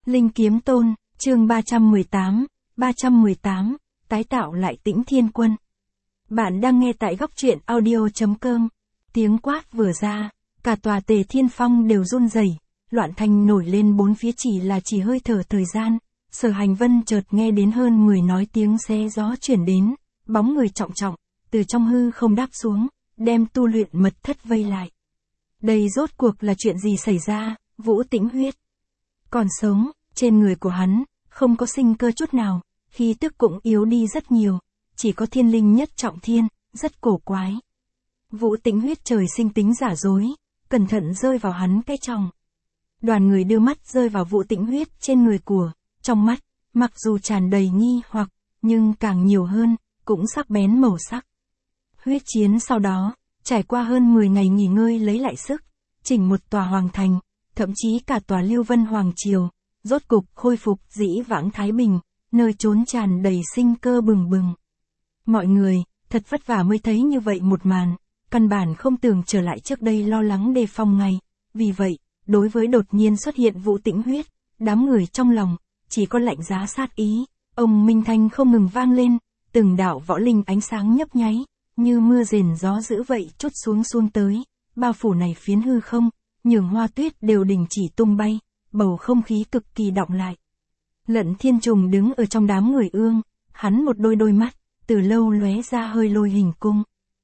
Linh Kiếm Tôn, chương 318, tái tạo lại Tĩnh Thiên Quân. Bạn đang nghe tại góc truyện audio.com. Tiếng quát vừa ra, cả tòa Tề Thiên Phong đều run rẩy, loạn thành nổi lên bốn phía chỉ hơi thở thời gian. Sở Hành Vân chợt nghe đến hơn 10 nói tiếng xé gió chuyển đến, bóng người trọng trọng, từ trong hư không đáp xuống, đem tu luyện mật thất vây lại. Đây rốt cuộc là chuyện gì xảy ra? Vũ Tĩnh Huyết còn sống, trên người của hắn, không có sinh cơ chút nào, khí tức cũng yếu đi rất nhiều, chỉ có thiên linh nhất trọng thiên, rất cổ quái. Vũ Tĩnh Huyết trời sinh tính giả dối, cẩn thận rơi vào hắn cái tròng. Đoàn người đưa mắt rơi vào Vũ Tĩnh Huyết trên người của, trong mắt, mặc dù tràn đầy nghi hoặc, nhưng càng nhiều hơn, cũng sắc bén màu sắc. Huyết chiến sau đó, trải qua hơn 10 ngày nghỉ ngơi lấy lại sức, chỉnh một tòa hoàng thành, thậm chí cả tòa Lưu Vân Hoàng Triều, rốt cục khôi phục dĩ vãng thái bình, nơi trốn tràn đầy sinh cơ bừng bừng. Mọi người, thật vất vả mới thấy như vậy một màn, căn bản không tưởng trở lại trước đây lo lắng đề phòng ngày. Vì vậy, đối với đột nhiên xuất hiện Vũ Tĩnh Huyết, đám người trong lòng, chỉ có lạnh giá sát ý. Ông Minh Thanh không ngừng vang lên, từng đạo võ linh ánh sáng nhấp nháy, như mưa rền gió dữ vậy trút xuống tới, bao phủ này phiến hư không, nhường hoa tuyết đều đình chỉ tung bay, bầu không khí cực kỳ đọng lại. Lận Thiên Trùng đứng ở trong đám người ương, hắn một đôi mắt, từ lâu lóe ra hơi lôi hình cung.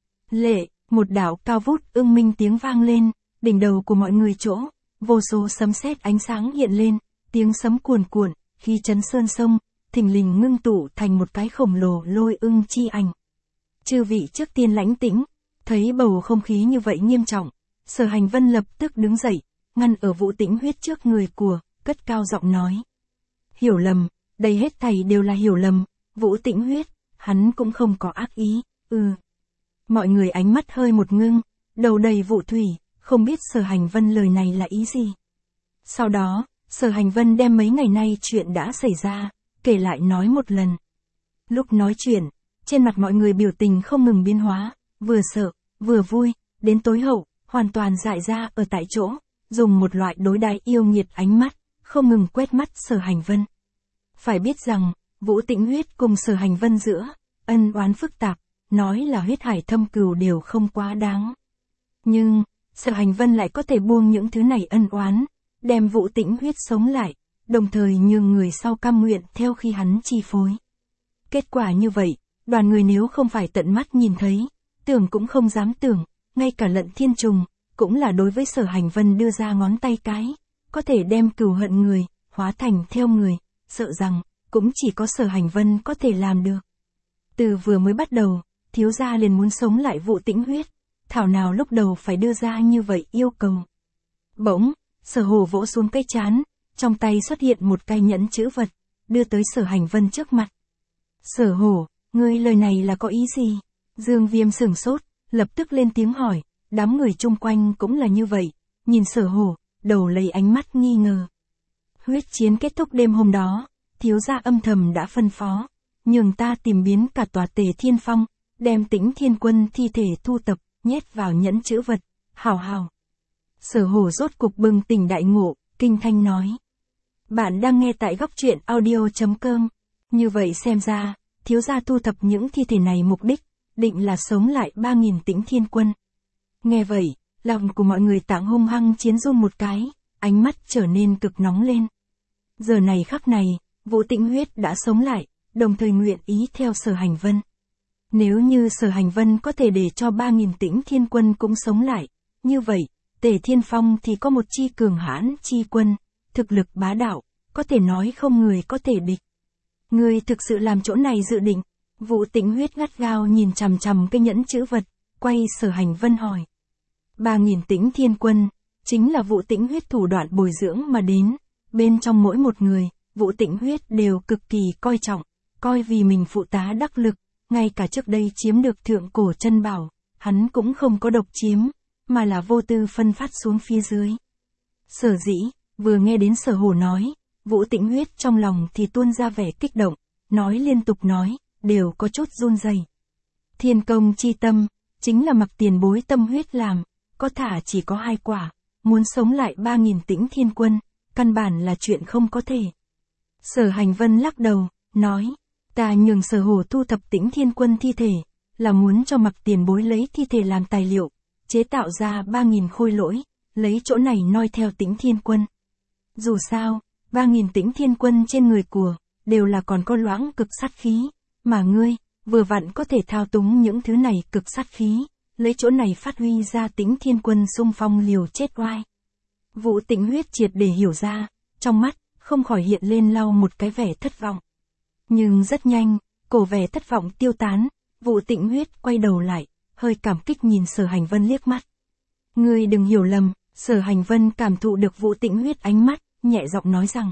Lệ, một đạo cao vút ương minh tiếng vang lên, đỉnh đầu của mọi người chỗ, vô số sấm sét ánh sáng hiện lên, tiếng sấm cuồn cuộn, khi chấn sơn sông, thình lình ngưng tụ thành một cái khổng lồ lôi ưng chi ảnh. Chư vị trước tiên lãnh tĩnh, thấy bầu không khí như vậy nghiêm trọng, Sở Hành Vân lập tức đứng dậy, ngăn ở Vũ Tĩnh Huyết trước người của, cất cao giọng nói. Hiểu lầm, đây hết thảy đều là hiểu lầm, Vũ Tĩnh Huyết, hắn cũng không có ác ý, Mọi người ánh mắt hơi một ngưng, đầu đầy vụ thủy, không biết Sở Hành Vân lời này là ý gì. Sau đó, Sở Hành Vân đem mấy ngày nay chuyện đã xảy ra, kể lại nói một lần. Lúc nói chuyện, trên mặt mọi người biểu tình không ngừng biến hóa, vừa sợ, vừa vui, đến tối hậu, hoàn toàn dại ra ở tại chỗ, dùng một loại đối đãi yêu nghiệt ánh mắt, không ngừng quét mắt Sở Hành Vân. Phải biết rằng, Vũ Tĩnh Huyết cùng Sở Hành Vân giữa, ân oán phức tạp, nói là huyết hải thâm cừu đều không quá đáng. Nhưng, Sở Hành Vân lại có thể buông những thứ này ân oán, đem Vũ Tĩnh Huyết sống lại, đồng thời nhường người sau cam nguyện theo khi hắn chi phối. Kết quả như vậy, đoàn người nếu không phải tận mắt nhìn thấy, tưởng cũng không dám tưởng, ngay cả Lận Thiên Trùng, cũng là đối với Sở Hành Vân đưa ra ngón tay cái, có thể đem cừu hận người, hóa thành theo người, sợ rằng, cũng chỉ có Sở Hành Vân có thể làm được. Từ vừa mới bắt đầu, thiếu gia liền muốn sống lại Vũ Tĩnh Huyết, thảo nào lúc đầu phải đưa ra như vậy yêu cầu. Bỗng, Sở Hổ vỗ xuống cái trán, trong tay xuất hiện một cái nhẫn chữ vật, đưa tới Sở Hành Vân trước mặt. Sở Hổ, ngươi lời này là có ý gì? Dương Viêm sửng sốt, lập tức lên tiếng hỏi, đám người chung quanh cũng là như vậy, nhìn Sở Hổ, đầu lấy ánh mắt nghi ngờ. Huyết chiến kết thúc đêm hôm đó, thiếu gia âm thầm đã phân phó, nhường ta tìm biến cả tòa Tề Thiên Phong, đem Tĩnh Thiên Quân thi thể thu tập, nhét vào nhẫn chữ vật, hào. Sở Hổ rốt cục bừng tỉnh đại ngộ, kinh thanh nói. Bạn đang nghe tại góc truyện audio.com. Như vậy xem ra, thiếu gia thu thập những thi thể này mục đích, định là sống lại 3.000 Tĩnh Thiên Quân. Nghe vậy, lòng của mọi người tạng hung hăng chiến run một cái, ánh mắt trở nên cực nóng lên. Giờ này khắc này, Vũ Tĩnh Huyết đã sống lại, đồng thời nguyện ý theo Sở Hành Vân. Nếu như Sở Hành Vân có thể để cho 3.000 Tĩnh Thiên Quân cũng sống lại, như vậy, Tề Thiên Phong thì có một chi cường hãn chi quân, thực lực bá đạo, có thể nói không người có thể địch. Người thực sự làm chỗ này dự định. Vũ Tĩnh Huyết gắt gao nhìn chằm chằm cái nhẫn chữ vật, quay Sở Hành Vân hỏi. 3.000 Tĩnh Thiên Quân, chính là Vũ Tĩnh Huyết thủ đoạn bồi dưỡng mà đến, bên trong mỗi một người, Vũ Tĩnh Huyết đều cực kỳ coi trọng, coi vì mình phụ tá đắc lực, ngay cả trước đây chiếm được thượng cổ chân bảo, hắn cũng không có độc chiếm, mà là vô tư phân phát xuống phía dưới. Sở dĩ, vừa nghe đến Sở Hổ nói, Vũ Tĩnh Huyết trong lòng thì tuôn ra vẻ kích động, nói liên tục nói, đều có chút run rẩy. Thiên công chi tâm, chính là mặc tiền bối tâm huyết làm, có thả chỉ có 2 quả, muốn sống lại 3.000 Tĩnh Thiên Quân, căn bản là chuyện không có thể. Sở Hành Vân lắc đầu, nói, ta nhường Sở Hổ thu thập Tĩnh Thiên Quân thi thể, là muốn cho Mặc tiền bối lấy thi thể làm tài liệu, chế tạo ra 3.000 khôi lỗi, lấy chỗ này noi theo Tĩnh Thiên Quân. Dù sao, 3.000 Tĩnh Thiên Quân trên người của, đều là còn có loãng cực sát khí, mà ngươi, vừa vặn có thể thao túng những thứ này cực sát khí, lấy chỗ này phát huy ra Tĩnh Thiên Quân xung phong liều chết oai. Vũ Tĩnh Huyết triệt để hiểu ra, trong mắt, không khỏi hiện lên lau một cái vẻ thất vọng. Nhưng rất nhanh, cổ vẻ thất vọng tiêu tán, Vũ Tĩnh Huyết quay đầu lại, hơi cảm kích nhìn Sở Hành Vân liếc mắt. Ngươi đừng hiểu lầm, Sở Hành Vân cảm thụ được Vũ Tĩnh Huyết ánh mắt, nhẹ giọng nói rằng.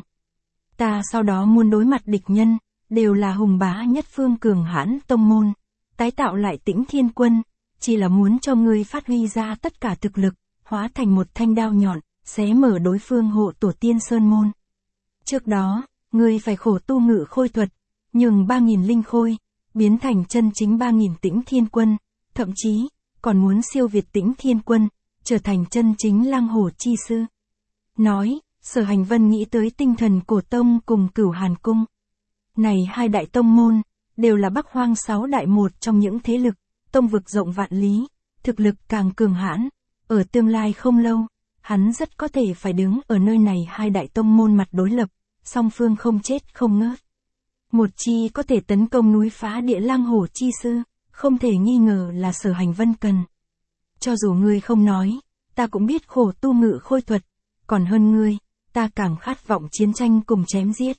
Ta sau đó muốn đối mặt địch nhân, đều là hùng bá nhất phương cường hãn tông môn, tái tạo lại Tĩnh Thiên Quân, chỉ là muốn cho ngươi phát huy ra tất cả thực lực, hóa thành một thanh đao nhọn, xé mở đối phương hộ tổ tiên sơn môn. Trước đó, ngươi phải khổ tu ngự khôi thuật, nhường 3.000 linh khôi, biến thành chân chính 3.000 Tĩnh Thiên Quân, thậm chí, còn muốn siêu việt Tĩnh Thiên Quân, trở thành chân chính lang hổ chi sư. Nói, Sở Hành Vân nghĩ tới Tinh Thần Cổ Tông cùng Cửu Hàn Cung. Này hai đại tông môn, đều là Bắc Hoang 6 đại một trong những thế lực, tông vực rộng vạn lý, thực lực càng cường hãn, ở tương lai không lâu, hắn rất có thể phải đứng ở nơi này hai đại tông môn mặt đối lập, song phương không chết không ngớt. Một chi có thể tấn công núi phá địa lang hổ chi sư, không thể nghi ngờ là Sở Hành Vân cần. Cho dù ngươi không nói, ta cũng biết khổ tu ngự khôi thuật, còn hơn ngươi, ta càng khát vọng chiến tranh cùng chém giết.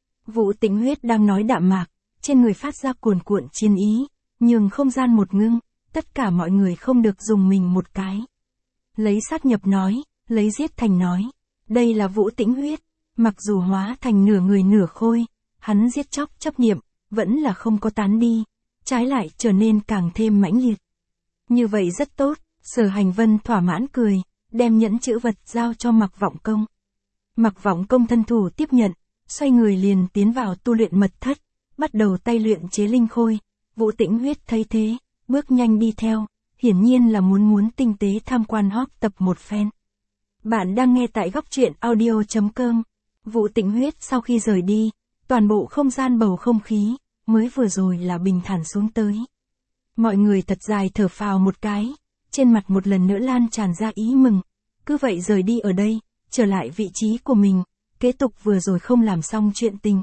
Vũ Tĩnh Huyết đang nói đạm mạc, trên người phát ra cuồn cuộn chiến ý, nhường không gian một ngưng, tất cả mọi người không được dùng mình một cái. Lấy sát nhập nói, lấy giết thành nói, đây là Vũ Tĩnh Huyết, mặc dù hóa thành nửa người nửa khôi, hắn giết chóc chấp niệm, vẫn là không có tán đi, trái lại trở nên càng thêm mãnh liệt. Như vậy rất tốt, Sở Hành Vân thỏa mãn cười, đem nhẫn chữ vật giao cho Mặc Vọng Công. Mặc Vọng Công thân thủ tiếp nhận, xoay người liền tiến vào tu luyện mật thất, bắt đầu tay luyện chế linh khôi. Vũ Tĩnh Huyết thấy thế, bước nhanh đi theo, hiển nhiên là muốn tinh tế tham quan học tập một phen. Bạn đang nghe tại góc truyện audio.com. Vũ Tĩnh Huyết sau khi rời đi, toàn bộ không gian bầu không khí, mới vừa rồi là bình thản xuống tới. Mọi người thật dài thở phào một cái, trên mặt một lần nữa lan tràn ra ý mừng, cứ vậy rời đi ở đây, trở lại vị trí của mình, kế tục vừa rồi không làm xong chuyện tình.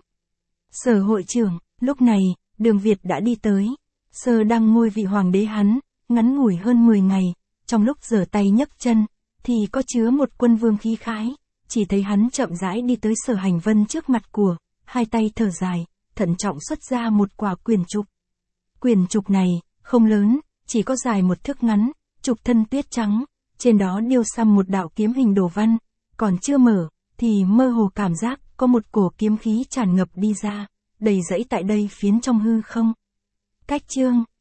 Sở hội trưởng, lúc này, Đường Việt đã đi tới, Sở đang ngôi vị hoàng đế hắn, ngắn ngủi hơn 10 ngày, trong lúc giở tay nhấc chân, thì có chứa một quân vương khí khái, chỉ thấy hắn chậm rãi đi tới Sở Hành Vân trước mặt của, hai tay thở dài, thận trọng xuất ra một quả quyển trục. Quyển trục này, không lớn, chỉ có dài một thước ngắn, trục thân tuyết trắng, trên đó điêu xăm một đạo kiếm hình đồ văn, còn chưa mở, thì mơ hồ cảm giác có một cổ kiếm khí tràn ngập đi ra, đầy rẫy tại đây phiến trong hư không. Cách chương